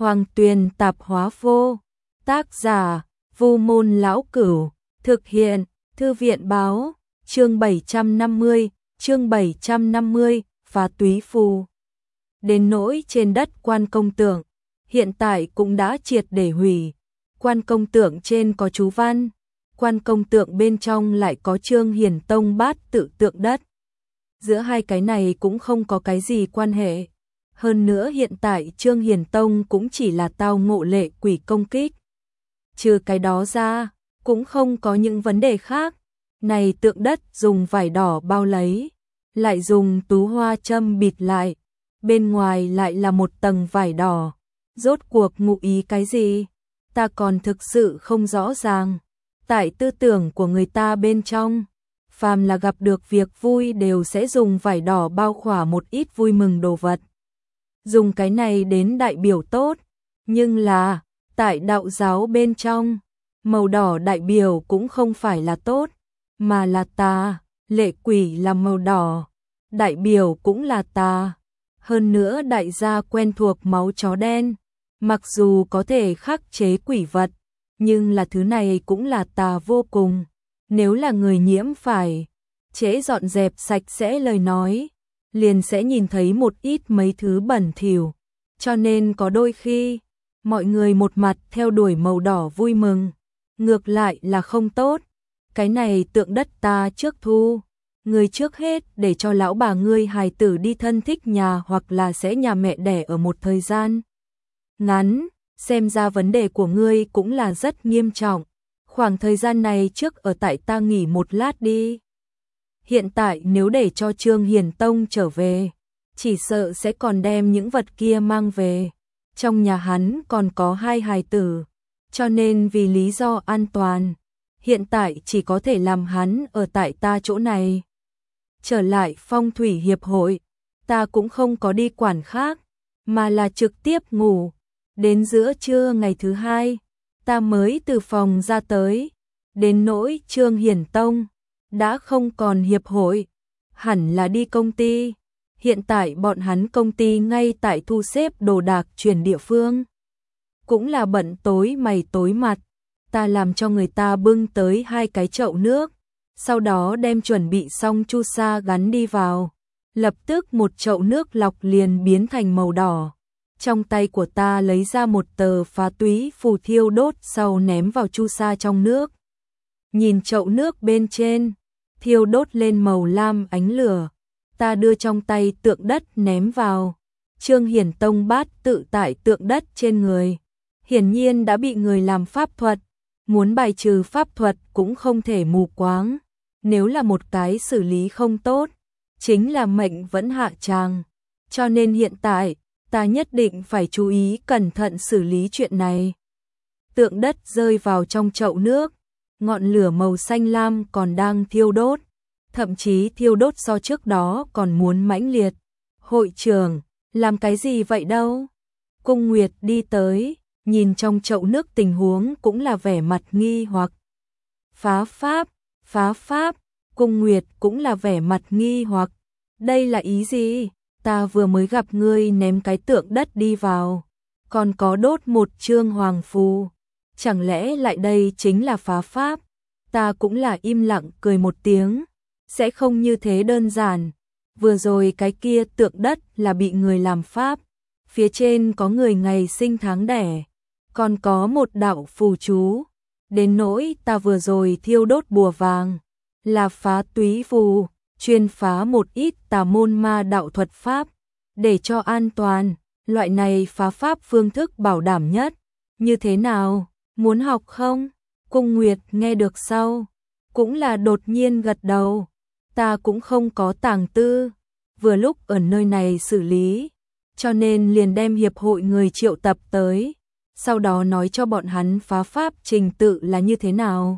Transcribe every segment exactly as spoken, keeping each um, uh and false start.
Hoàng Tuyền Tạp Hóa Vô. Tác giả: Vu Môn Lão Cửu. Thực hiện: Thư viện Báo. Chương bảy trăm năm mươi, chương bảy trăm năm mươi, Phá Túy Phù. Đến nỗi trên đất Quan Công Tượng, hiện tại cũng đã triệt để hủy. Quan Công Tượng trên có chú văn, Quan Công Tượng bên trong lại có Trương Hiển Tông Bát Tự Tượng đất. Giữa hai cái này cũng không có cái gì quan hệ. Hơn nữa hiện tại Trương Hiển Tông cũng chỉ là tao ngộ lệ quỷ công kích. Trừ cái đó ra, cũng không có những vấn đề khác. Này tượng đất dùng vải đỏ bao lấy, lại dùng tú hoa châm bịt lại, bên ngoài lại là một tầng vải đỏ. Rốt cuộc ngụ ý cái gì? Ta còn thực sự không rõ ràng. Tại tư tưởng của người ta bên trong, phàm là gặp được việc vui đều sẽ dùng vải đỏ bao khỏa một ít vui mừng đồ vật. Dùng cái này đến đại biểu tốt, nhưng là, tại đạo giáo bên trong, màu đỏ đại biểu cũng không phải là tốt, mà là tà, lệ quỷ là màu đỏ, đại biểu cũng là tà. Hơn nữa đại gia quen thuộc máu chó đen, mặc dù có thể khắc chế quỷ vật, nhưng là thứ này cũng là tà vô cùng. Nếu là người nhiễm phải trễ dọn dẹp sạch sẽ lời nói, liền sẽ nhìn thấy một ít mấy thứ bẩn thỉu. Cho nên có đôi khi, mọi người một mặt theo đuổi màu đỏ vui mừng, ngược lại là không tốt. Cái này tượng đất ta trước thu, người trước hết để cho lão bà ngươi hài tử đi thân thích nhà hoặc là sẽ nhà mẹ đẻ ở một thời gian ngắn, xem ra vấn đề của ngươi cũng là rất nghiêm trọng. Khoảng thời gian này trước ở tại ta nghỉ một lát đi. Hiện tại nếu để cho Trương Hiển Tông trở về, chỉ sợ sẽ còn đem những vật kia mang về. Trong nhà hắn còn có hai hài tử, cho nên vì lý do an toàn, hiện tại chỉ có thể làm hắn ở tại ta chỗ này. Trở lại Phong Thủy Hiệp hội, ta cũng không có đi quản khác, mà là trực tiếp ngủ. Đến giữa trưa ngày thứ hai, ta mới từ phòng ra tới. Đến nỗi Trương Hiển Tông đã không còn hiệp hội, hẳn là đi công ty. Hiện tại bọn hắn công ty ngay tại thu xếp đồ đạc chuyển địa phương. Cũng là bận tối mày tối mặt. Ta làm cho người ta bưng tới hai cái chậu nước, sau đó đem chuẩn bị xong chu sa gắn đi vào. Lập tức một chậu nước lọc liền biến thành màu đỏ. Trong tay của ta lấy ra một tờ phá túy phù thiêu đốt sau ném vào chu sa trong nước. Nhìn chậu nước bên trên, thiêu đốt lên màu lam ánh lửa. Ta đưa trong tay tượng đất ném vào. Trương Hiển Tông Bát Tự tại tượng đất trên người, hiển nhiên đã bị người làm pháp thuật. Muốn bài trừ pháp thuật cũng không thể mù quáng. Nếu là một cái xử lý không tốt, chính là mệnh vẫn hạ tràng. Cho nên hiện tại, ta nhất định phải chú ý cẩn thận xử lý chuyện này. Tượng đất rơi vào trong chậu nước, ngọn lửa màu xanh lam còn đang thiêu đốt, thậm chí thiêu đốt so trước đó còn muốn mãnh liệt. Hội trưởng, làm cái gì vậy đâu? Cung Nguyệt đi tới, nhìn trong chậu nước tình huống cũng là vẻ mặt nghi hoặc. Phá pháp, phá pháp, Cung Nguyệt cũng là vẻ mặt nghi hoặc. Đây là ý gì? Ta vừa mới gặp ngươi ném cái tượng đất đi vào, còn có đốt một chương hoàng phù. Chẳng lẽ lại đây chính là phá pháp? Ta cũng là im lặng cười một tiếng. Sẽ không như thế đơn giản. Vừa rồi cái kia tượng đất là bị người làm pháp. Phía trên có người ngày sinh tháng đẻ, còn có một đạo phù chú. Đến nỗi ta vừa rồi thiêu đốt bùa vàng, là phá túy phù, chuyên phá một ít tà môn ma đạo thuật pháp. Để cho an toàn, loại này phá pháp phương thức bảo đảm nhất. Như thế nào, muốn học không? Cung Nguyệt nghe được sau, cũng là đột nhiên gật đầu. Ta cũng không có tàng tư, vừa lúc ở nơi này xử lý, cho nên liền đem hiệp hội người triệu tập tới, sau đó nói cho bọn hắn phá pháp trình tự là như thế nào.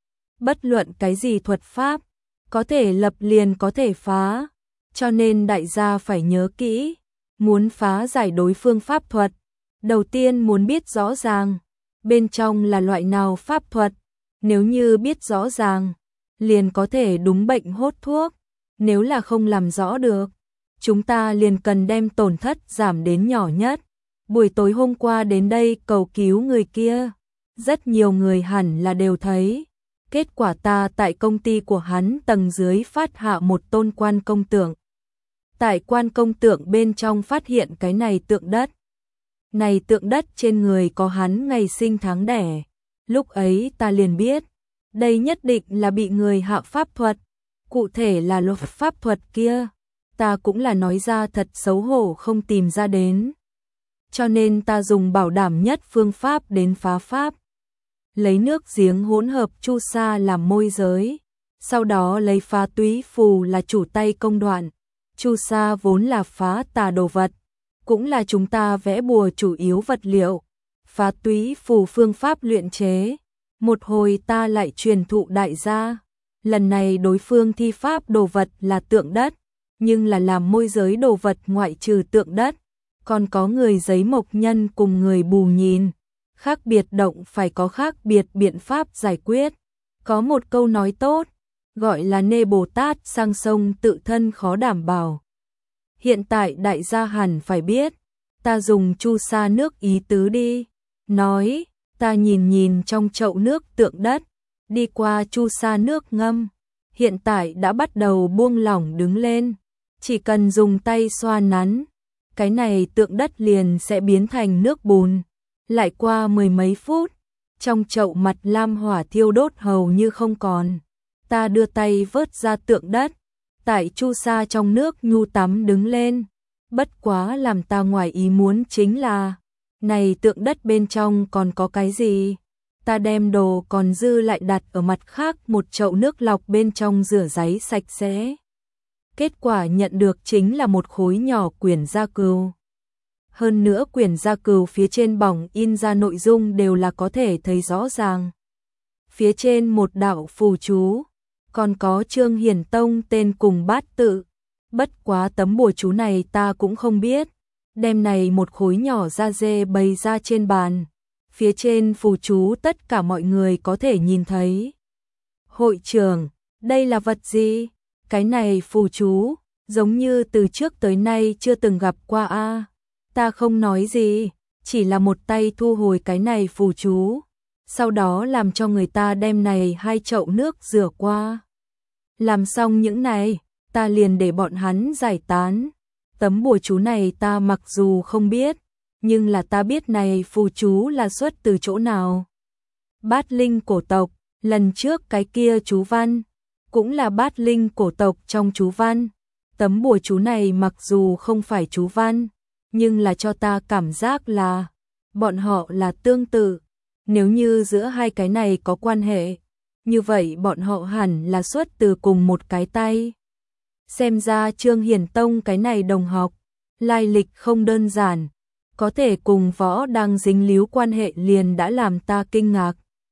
Bất luận cái gì thuật pháp, có thể lập liền có thể phá, cho nên đại gia phải nhớ kỹ, muốn phá giải đối phương pháp thuật, đầu tiên muốn biết rõ ràng, bên trong là loại nào pháp thuật. Nếu như biết rõ ràng, liền có thể đúng bệnh hốt thuốc. Nếu là không làm rõ được, chúng ta liền cần đem tổn thất giảm đến nhỏ nhất. buổi tối hôm qua đến đây cầu cứu người kia, rất nhiều người hẳn là đều thấy. Kết quả ta tại công ty của hắn tầng dưới phát hạ một tôn quan công tượng. Tại quan công tượng bên trong phát hiện cái này tượng đất. Này tượng đất trên người có hắn ngày sinh tháng đẻ. Lúc ấy ta liền biết, đây nhất định là bị người hạ pháp thuật. Cụ thể là luật pháp thuật kia, ta cũng là nói ra thật xấu hổ không tìm ra đến. Cho nên ta dùng bảo đảm nhất phương pháp đến phá pháp. Lấy nước giếng hỗn hợp chu sa làm môi giới, sau đó lấy phá túy phù là chủ tay công đoạn. Chu sa vốn là phá tà đồ vật, cũng là chúng ta vẽ bùa chủ yếu vật liệu. Phá túy phù phương pháp luyện chế, một hồi ta lại truyền thụ đại gia. Lần này đối phương thi pháp đồ vật là tượng đất, nhưng là làm môi giới đồ vật ngoại trừ tượng đất, còn có người giấy mộc nhân cùng người bù nhìn. Khác biệt động phải có khác biệt biện pháp giải quyết. Có một câu nói tốt, gọi là nê Bồ Tát sang sông tự thân khó đảm bảo. Hiện tại đại gia hẳn phải biết, ta dùng chu sa nước ý tứ đi. Nói, ta nhìn nhìn trong chậu nước tượng đất, đi qua chu sa nước ngâm. Hiện tại đã bắt đầu buông lỏng đứng lên. Chỉ cần dùng tay xoa nắn, cái này tượng đất liền sẽ biến thành nước bùn. Lại qua mười mấy phút, trong chậu mặt lam hỏa thiêu đốt hầu như không còn. Ta đưa tay vớt ra tượng đất, tại chu sa trong nước nhu tắm đứng lên. Bất quá làm ta ngoài ý muốn chính là, này tượng đất bên trong còn có cái gì? Ta đem đồ còn dư lại đặt ở mặt khác một chậu nước lọc bên trong rửa giấy sạch sẽ. Kết quả nhận được chính là một khối nhỏ quyển gia cừu. Hơn nữa quyển gia cừu phía trên bỏng in ra nội dung đều là có thể thấy rõ ràng. Phía trên một đạo phù chú, còn có Trương Hiển Tông tên cùng bát tự. Bất quá tấm bùa chú này ta cũng không biết. Đem này một khối nhỏ da dê bày ra trên bàn. Phía trên phù chú tất cả mọi người có thể nhìn thấy. Hội trưởng, đây là vật gì? Cái này phù chú, giống như từ trước tới nay chưa từng gặp qua a. À. Ta không nói gì, chỉ là một tay thu hồi cái này phù chú. Sau đó làm cho người ta đem này hai chậu nước rửa qua. Làm xong những này, ta liền để bọn hắn giải tán. Tấm bùa chú này ta mặc dù không biết, nhưng là ta biết này phù chú là xuất từ chỗ nào. Bát linh cổ tộc, lần trước cái kia chú văn, cũng là bát linh cổ tộc trong chú văn. Tấm bùa chú này mặc dù không phải chú văn, nhưng là cho ta cảm giác là bọn họ là tương tự. Nếu như giữa hai cái này có quan hệ, như vậy bọn họ hẳn là xuất từ cùng một cái tay. Xem ra Trương Hiển Tông cái này đồng học, lai lịch không đơn giản, có thể cùng Võ Đăng dính líu quan hệ liền đã làm ta kinh ngạc.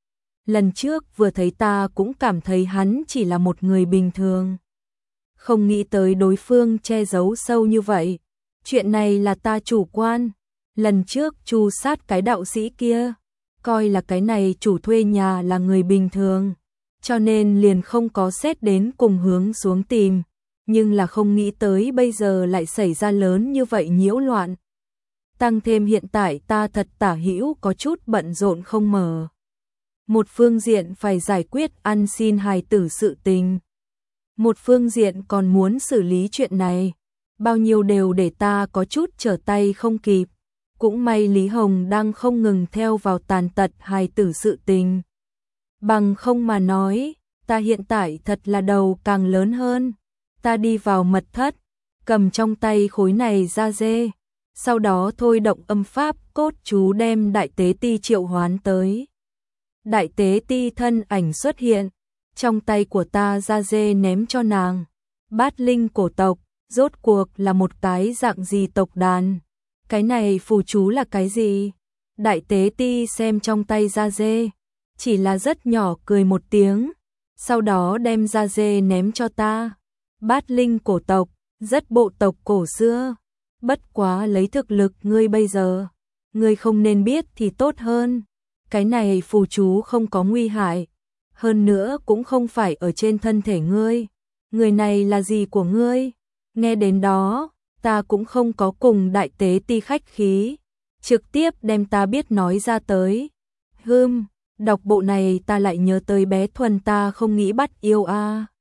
Lần trước vừa thấy ta cũng cảm thấy hắn chỉ là một người bình thường. Không nghĩ tới đối phương che giấu sâu như vậy. Chuyện này là ta chủ quan. Lần trước chu sát cái đạo sĩ kia, coi là cái này chủ thuê nhà là người bình thường, cho nên liền không có xét đến cùng hướng xuống tìm. Nhưng là không nghĩ tới bây giờ lại xảy ra lớn như vậy nhiễu loạn. Tăng thêm hiện tại ta thật tả hữu có chút bận rộn không mở. Một phương diện phải giải quyết ăn xin hài tử sự tình. Một phương diện còn muốn xử lý chuyện này. Bao nhiêu đều để ta có chút trở tay không kịp. Cũng may Lý Hồng đang không ngừng theo vào tàn tật hài tử sự tình. Bằng không mà nói, ta hiện tại thật là đầu càng lớn hơn. Ta đi vào mật thất, cầm trong tay khối này ra dê. Sau đó thôi động âm pháp cốt chú đem đại tế ti triệu hoán tới. Đại tế ti thân ảnh xuất hiện, trong tay của ta ra dê ném cho nàng. Bát linh cổ tộc, rốt cuộc là một cái dạng gì tộc đàn? Cái này phù chú là cái gì? Đại tế ti xem trong tay ra dê, chỉ là rất nhỏ cười một tiếng, sau đó đem ra dê ném cho ta. Bát linh cổ tộc, rất bộ tộc cổ xưa. Bất quá lấy thực lực ngươi bây giờ, ngươi không nên biết thì tốt hơn. Cái này phù chú không có nguy hại, hơn nữa cũng không phải ở trên thân thể ngươi. Người này là gì của ngươi? Nghe đến đó, ta cũng không có cùng đại tế ti khách khí, trực tiếp đem ta biết nói ra tới. Hừm, đọc bộ này ta lại nhớ tới bé Thuần ta không nghĩ bắt yêu a.